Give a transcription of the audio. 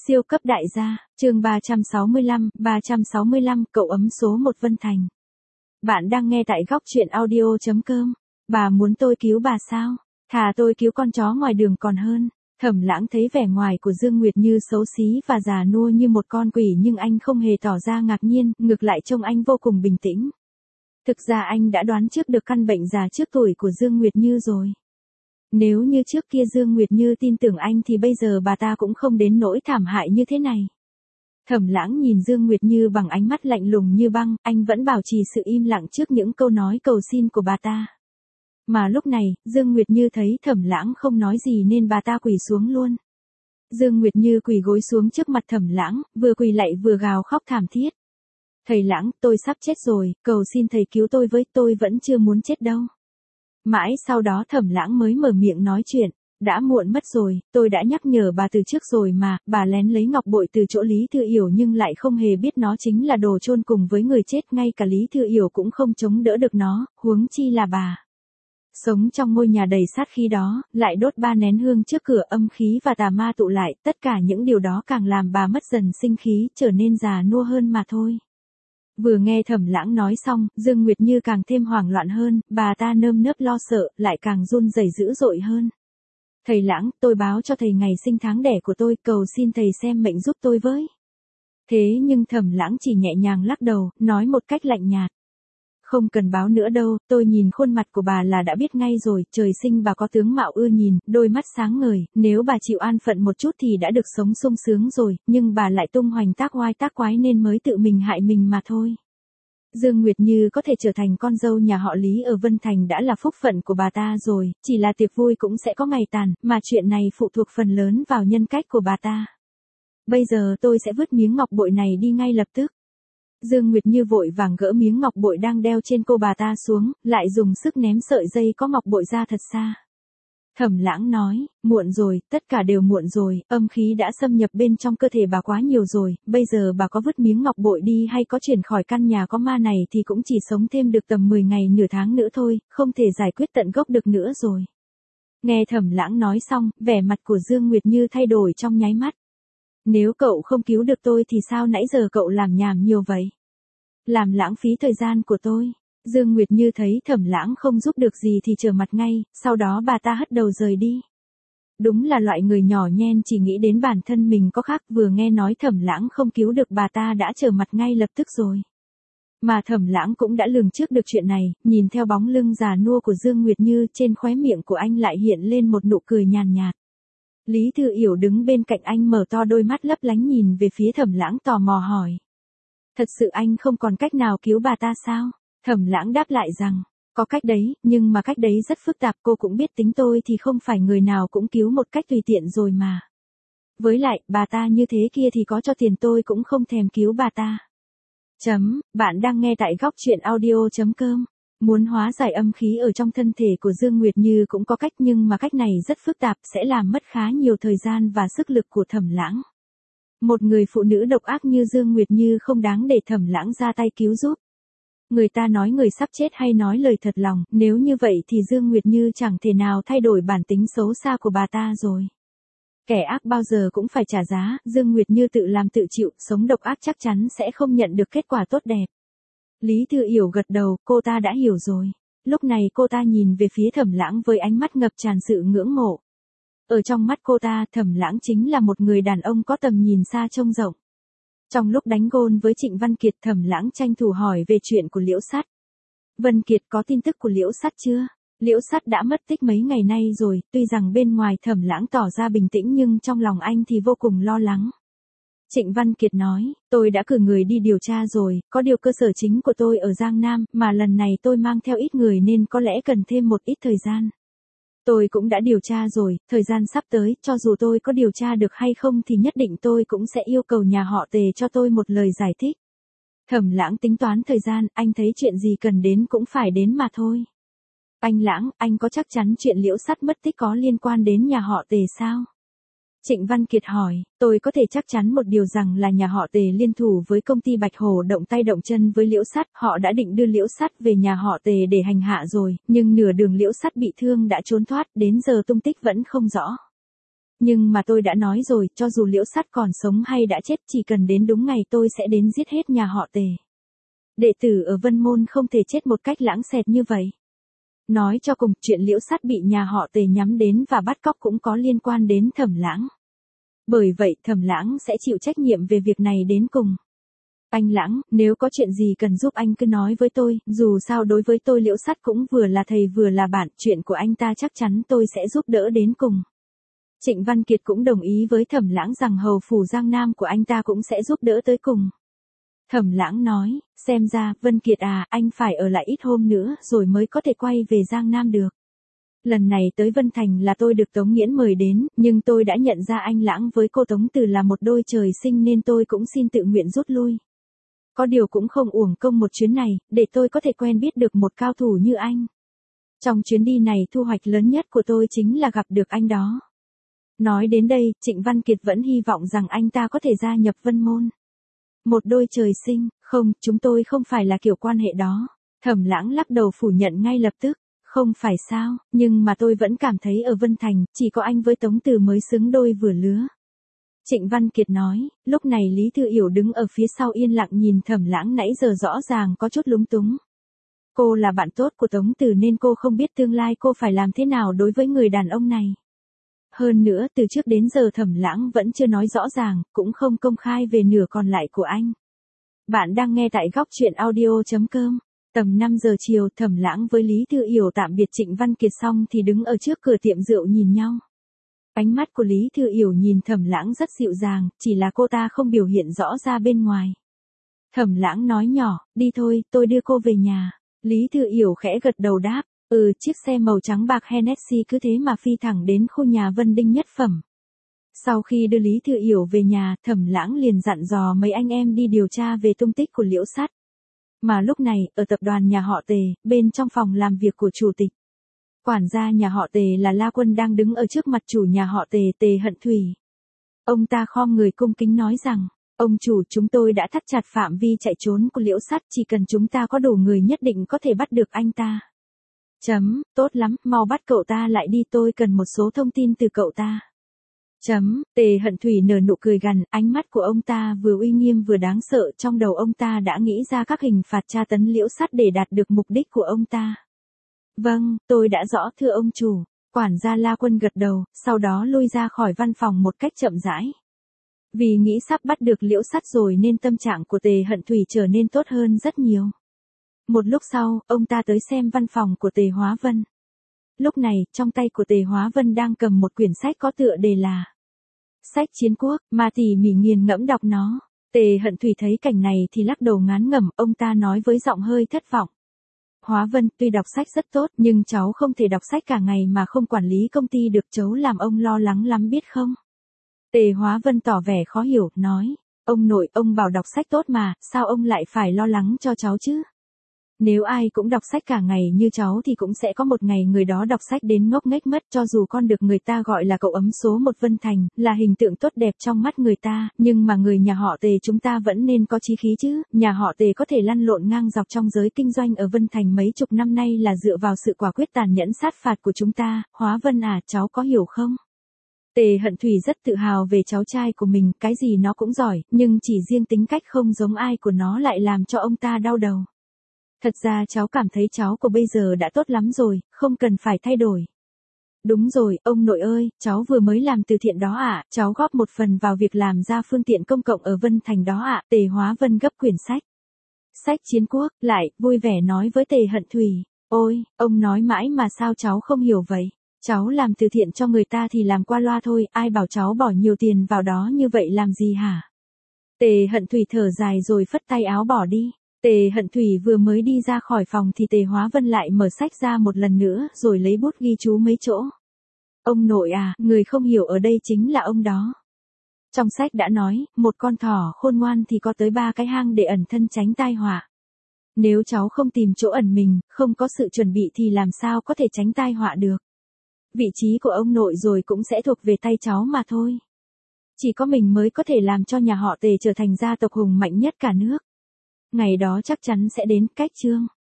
Siêu cấp đại gia, chương 365, cậu ấm số 1 Vân Thành. Bạn đang nghe tại góc truyện audio.com. Bà muốn tôi cứu bà sao? Thà tôi cứu con chó ngoài đường còn hơn. Thẩm Lãng thấy vẻ ngoài của Dương Nguyệt Như xấu xí và già nua như một con quỷ nhưng anh không hề tỏ ra ngạc nhiên, ngược lại trông anh vô cùng bình tĩnh. Thực ra anh đã đoán trước được căn bệnh già trước tuổi của Dương Nguyệt Như rồi. Nếu như trước kia Dương Nguyệt Như tin tưởng anh thì bây giờ bà ta cũng không đến nỗi thảm hại như thế này. Thẩm Lãng nhìn Dương Nguyệt Như bằng ánh mắt lạnh lùng như băng, anh vẫn bảo trì sự im lặng trước những câu nói cầu xin của bà ta. Mà lúc này, Dương Nguyệt Như thấy Thẩm Lãng không nói gì nên bà ta quỳ xuống luôn. Dương Nguyệt Như quỳ gối xuống trước mặt Thẩm Lãng, vừa quỳ lạy vừa gào khóc thảm thiết. Thầy Lãng, tôi sắp chết rồi, cầu xin thầy cứu tôi với, tôi vẫn chưa muốn chết đâu. Mãi sau đó Thẩm Lãng mới mở miệng nói chuyện, đã muộn mất rồi, tôi đã nhắc nhở bà từ trước rồi mà, bà lén lấy ngọc bội từ chỗ Lý Thư Yểu nhưng lại không hề biết nó chính là đồ chôn cùng với người chết, ngay cả Lý Thư Yểu cũng không chống đỡ được nó, huống chi là bà. Sống trong ngôi nhà đầy sát khí đó, lại đốt 3 nén hương trước cửa, âm khí và tà ma tụ lại, tất cả những điều đó càng làm bà mất dần sinh khí, trở nên già nua hơn mà thôi. Vừa nghe Thẩm Lãng nói xong, Dương Nguyệt Như càng thêm hoảng loạn hơn, bà ta nơm nớp lo sợ, lại càng run rẩy dữ dội hơn. Thầy Lãng, tôi báo cho thầy ngày sinh tháng đẻ của tôi, cầu xin thầy xem mệnh giúp tôi với. Thế nhưng Thẩm Lãng chỉ nhẹ nhàng lắc đầu, nói một cách lạnh nhạt. Không cần báo nữa đâu, tôi nhìn khuôn mặt của bà là đã biết ngay rồi, trời sinh bà có tướng mạo ưa nhìn, đôi mắt sáng ngời, nếu bà chịu an phận một chút thì đã được sống sung sướng rồi, nhưng bà lại tung hoành tác oai tác quái nên mới tự mình hại mình mà thôi. Dương Nguyệt Như có thể trở thành con dâu nhà họ Lý ở Vân Thành đã là phúc phận của bà ta rồi, chỉ là tiệc vui cũng sẽ có ngày tàn, mà chuyện này phụ thuộc phần lớn vào nhân cách của bà ta. Bây giờ tôi sẽ vứt miếng ngọc bội này đi ngay lập tức. Dương Nguyệt Như vội vàng gỡ miếng ngọc bội đang đeo trên cô bà ta xuống, lại dùng sức ném sợi dây có ngọc bội ra thật xa. Thẩm Lãng nói, muộn rồi, tất cả đều muộn rồi, âm khí đã xâm nhập bên trong cơ thể bà quá nhiều rồi, bây giờ bà có vứt miếng ngọc bội đi hay có chuyển khỏi căn nhà có ma này thì cũng chỉ sống thêm được tầm 10 ngày nửa tháng nữa thôi, không thể giải quyết tận gốc được nữa rồi. Nghe Thẩm Lãng nói xong, vẻ mặt của Dương Nguyệt Như thay đổi trong nháy mắt. Nếu cậu không cứu được tôi thì sao nãy giờ cậu làm nhảm nhiều vậy? Làm lãng phí thời gian của tôi. Dương Nguyệt Như thấy Thẩm Lãng không giúp được gì thì trở mặt ngay, sau đó bà ta hất đầu rời đi. Đúng là loại người nhỏ nhen chỉ nghĩ đến bản thân mình có khác, vừa nghe nói Thẩm Lãng không cứu được bà ta đã trở mặt ngay lập tức rồi. Mà Thẩm Lãng cũng đã lường trước được chuyện này, nhìn theo bóng lưng già nua của Dương Nguyệt Như, trên khóe miệng của anh lại hiện lên một nụ cười nhàn nhạt. Lý Thư Yểu đứng bên cạnh anh mở to đôi mắt lấp lánh nhìn về phía Thẩm Lãng tò mò hỏi. Thật sự anh không còn cách nào cứu bà ta sao? Thẩm Lãng đáp lại rằng, có cách đấy, nhưng mà cách đấy rất phức tạp, cô cũng biết tính tôi thì không phải người nào cũng cứu một cách tùy tiện rồi mà. Với lại, bà ta như thế kia thì có cho tiền tôi cũng không thèm cứu bà ta. Bạn đang nghe tại góc truyện audio.com. Muốn hóa giải âm khí ở trong thân thể của Dương Nguyệt Như cũng có cách, nhưng mà cách này rất phức tạp, sẽ làm mất khá nhiều thời gian và sức lực của Thẩm Lãng. Một người phụ nữ độc ác như Dương Nguyệt Như không đáng để Thẩm Lãng ra tay cứu giúp. Người ta nói người sắp chết hay nói lời thật lòng, nếu như vậy thì Dương Nguyệt Như chẳng thể nào thay đổi bản tính xấu xa của bà ta rồi. Kẻ ác bao giờ cũng phải trả giá, Dương Nguyệt Như tự làm tự chịu, sống độc ác chắc chắn sẽ không nhận được kết quả tốt đẹp. Lý Thư Yểu gật đầu, cô ta đã hiểu rồi. Lúc này cô ta nhìn về phía Thẩm Lãng với ánh mắt ngập tràn sự ngưỡng mộ. Ở trong mắt cô ta, Thẩm Lãng chính là một người đàn ông có tầm nhìn xa trông rộng. Trong lúc đánh gôn với Trịnh Văn Kiệt, Thẩm Lãng tranh thủ hỏi về chuyện của Liễu Sắt. Văn Kiệt có tin tức của Liễu Sắt chưa? Liễu Sắt đã mất tích mấy ngày nay rồi, tuy rằng bên ngoài Thẩm Lãng tỏ ra bình tĩnh nhưng trong lòng anh thì vô cùng lo lắng. Trịnh Văn Kiệt nói, tôi đã cử người đi điều tra rồi, có điều cơ sở chính của tôi ở Giang Nam, mà lần này tôi mang theo ít người nên có lẽ cần thêm một ít thời gian. Tôi cũng đã điều tra rồi, thời gian sắp tới, cho dù tôi có điều tra được hay không thì nhất định tôi cũng sẽ yêu cầu nhà họ Tề cho tôi một lời giải thích. Thẩm Lãng tính toán thời gian, anh thấy chuyện gì cần đến cũng phải đến mà thôi. Anh Lãng, anh có chắc chắn chuyện Liễu Sắt mất tích có liên quan đến nhà họ Tề sao? Trịnh Văn Kiệt hỏi, tôi có thể chắc chắn một điều rằng là nhà họ Tề liên thủ với công ty Bạch Hổ động tay động chân với Liễu Sắt, họ đã định đưa Liễu Sắt về nhà họ Tề để hành hạ rồi, nhưng nửa đường Liễu Sắt bị thương đã trốn thoát, đến giờ tung tích vẫn không rõ. Nhưng mà tôi đã nói rồi, cho dù Liễu Sắt còn sống hay đã chết, chỉ cần đến đúng ngày tôi sẽ đến giết hết nhà họ Tề. Đệ tử ở Vân Môn không thể chết một cách lãng xẹt như vậy. Nói cho cùng, chuyện Liễu Sắt bị nhà họ Tề nhắm đến và bắt cóc cũng có liên quan đến Thẩm Lãng. Bởi vậy Thẩm Lãng sẽ chịu trách nhiệm về việc này đến cùng. Anh Lãng, nếu có chuyện gì cần giúp anh cứ nói với tôi, dù sao đối với tôi Liễu Sắt cũng vừa là thầy vừa là bạn, chuyện của anh ta chắc chắn tôi sẽ giúp đỡ đến cùng. Trịnh Văn Kiệt cũng đồng ý với Thẩm Lãng rằng hầu phủ Giang Nam của anh ta cũng sẽ giúp đỡ tới cùng. Thẩm Lãng nói, xem ra, Vân Kiệt à, anh phải ở lại ít hôm nữa rồi mới có thể quay về Giang Nam được. Lần này tới Vân Thành là tôi được Tống Nghiễn mời đến, nhưng tôi đã nhận ra anh Lãng với cô Tống Từ là một đôi trời sinh nên tôi cũng xin tự nguyện rút lui. Có điều cũng không uổng công một chuyến này, để tôi có thể quen biết được một cao thủ như anh. Trong chuyến đi này thu hoạch lớn nhất của tôi chính là gặp được anh đó. Nói đến đây, Trịnh Văn Kiệt vẫn hy vọng rằng anh ta có thể gia nhập Vân Môn. Một đôi trời sinh, không, chúng tôi không phải là kiểu quan hệ đó. Thẩm Lãng lắc đầu phủ nhận ngay lập tức. Không phải sao, nhưng mà tôi vẫn cảm thấy ở Vân Thành, chỉ có anh với Tống Từ mới xứng đôi vừa lứa. Trịnh Văn Kiệt nói, lúc này Lý Thư Yểu đứng ở phía sau yên lặng nhìn Thẩm Lãng nãy giờ rõ ràng có chút lúng túng. Cô là bạn tốt của Tống Từ nên cô không biết tương lai cô phải làm thế nào đối với người đàn ông này. Hơn nữa, từ trước đến giờ Thẩm Lãng vẫn chưa nói rõ ràng, cũng không công khai về nửa còn lại của anh. Bạn đang nghe tại góc truyện audio.com. Tầm 5 giờ chiều, Thẩm Lãng với Lý Thư Yểu tạm biệt Trịnh Văn Kiệt xong thì đứng ở trước cửa tiệm rượu nhìn nhau. Ánh mắt của Lý Thư Yểu nhìn Thẩm Lãng rất dịu dàng, chỉ là cô ta không biểu hiện rõ ra bên ngoài. Thẩm Lãng nói nhỏ, đi thôi, tôi đưa cô về nhà. Lý Thư Yểu khẽ gật đầu đáp, chiếc xe màu trắng bạc Hennessy cứ thế mà phi thẳng đến khu nhà Vân Đinh nhất phẩm. Sau khi đưa Lý Thư Yểu về nhà, Thẩm Lãng liền dặn dò mấy anh em đi điều tra về tung tích của Liễu Sắt. Mà lúc này, ở tập đoàn nhà họ Tề, bên trong phòng làm việc của chủ tịch. Quản gia nhà họ Tề là La Quân đang đứng ở trước mặt chủ nhà họ Tề, Tề Hận Thủy. Ông ta khom người cung kính nói rằng, ông chủ, chúng tôi đã thắt chặt phạm vi chạy trốn của Liễu Sắt, chỉ cần chúng ta có đủ người nhất định có thể bắt được anh ta. Tốt lắm, mau bắt cậu ta lại đi, tôi cần một số thông tin từ cậu ta. Tề Hận Thủy nở nụ cười gằn, ánh mắt của ông ta vừa uy nghiêm vừa đáng sợ, trong đầu ông ta đã nghĩ ra các hình phạt tra tấn Liễu Sắt để đạt được mục đích của ông ta. Vâng, tôi đã rõ thưa ông chủ. Quản gia La Quân gật đầu, sau đó lui ra khỏi văn phòng một cách chậm rãi. Vì nghĩ sắp bắt được Liễu Sắt rồi nên tâm trạng của Tề Hận Thủy trở nên tốt hơn rất nhiều. Một lúc sau, ông ta tới xem văn phòng của Tề Hóa Vân. Lúc này, trong tay của Tề Hóa Vân đang cầm một quyển sách có tựa đề là Sách Chiến Quốc, mà tỉ mỉ nghiền ngẫm đọc nó. Tề Hận Thủy thấy cảnh này thì lắc đầu ngán ngẩm, ông ta nói với giọng hơi thất vọng. Hóa Vân, tuy đọc sách rất tốt, nhưng cháu không thể đọc sách cả ngày mà không quản lý công ty được, cháu làm ông lo lắng lắm biết không? Tề Hóa Vân tỏ vẻ khó hiểu, nói, ông nội, ông bảo đọc sách tốt mà, sao ông lại phải lo lắng cho cháu chứ? Nếu ai cũng đọc sách cả ngày như cháu thì cũng sẽ có một ngày người đó đọc sách đến ngốc nghếch mất, cho dù con được người ta gọi là cậu ấm số 1 Vân Thành, là hình tượng tốt đẹp trong mắt người ta, nhưng mà người nhà họ Tề chúng ta vẫn nên có chí khí chứ, nhà họ Tề có thể lăn lộn ngang dọc trong giới kinh doanh ở Vân Thành mấy chục năm nay là dựa vào sự quả quyết tàn nhẫn sát phạt của chúng ta, Hóa Vân à, cháu có hiểu không? Tề Hận Thủy rất tự hào về cháu trai của mình, cái gì nó cũng giỏi, nhưng chỉ riêng tính cách không giống ai của nó lại làm cho ông ta đau đầu. Thật ra cháu cảm thấy cháu của bây giờ đã tốt lắm rồi, không cần phải thay đổi. Đúng rồi, ông nội ơi, cháu vừa mới làm từ thiện đó ạ, cháu góp một phần vào việc làm ra phương tiện công cộng ở Vân Thành đó ạ. Tề Hóa Vân gấp quyển sách. Sách Chiến Quốc, lại, vui vẻ nói với Tề Hận Thủy. Ôi, ông nói mãi mà sao cháu không hiểu vậy? Cháu làm từ thiện cho người ta thì làm qua loa thôi, ai bảo cháu bỏ nhiều tiền vào đó như vậy làm gì hả? Tề Hận Thủy thở dài rồi phất tay áo bỏ đi. Tề Hận Thủy vừa mới đi ra khỏi phòng thì Tề Hóa Vân lại mở sách ra một lần nữa rồi lấy bút ghi chú mấy chỗ. Ông nội à, người không hiểu ở đây chính là ông đó. Trong sách đã nói, một con thỏ khôn ngoan thì có tới 3 cái hang để ẩn thân tránh tai họa. Nếu cháu không tìm chỗ ẩn mình, không có sự chuẩn bị thì làm sao có thể tránh tai họa được. Vị trí của ông nội rồi cũng sẽ thuộc về tay cháu mà thôi. Chỉ có mình mới có thể làm cho nhà họ Tề trở thành gia tộc hùng mạnh nhất cả nước. Ngày đó chắc chắn sẽ đến. Cách chương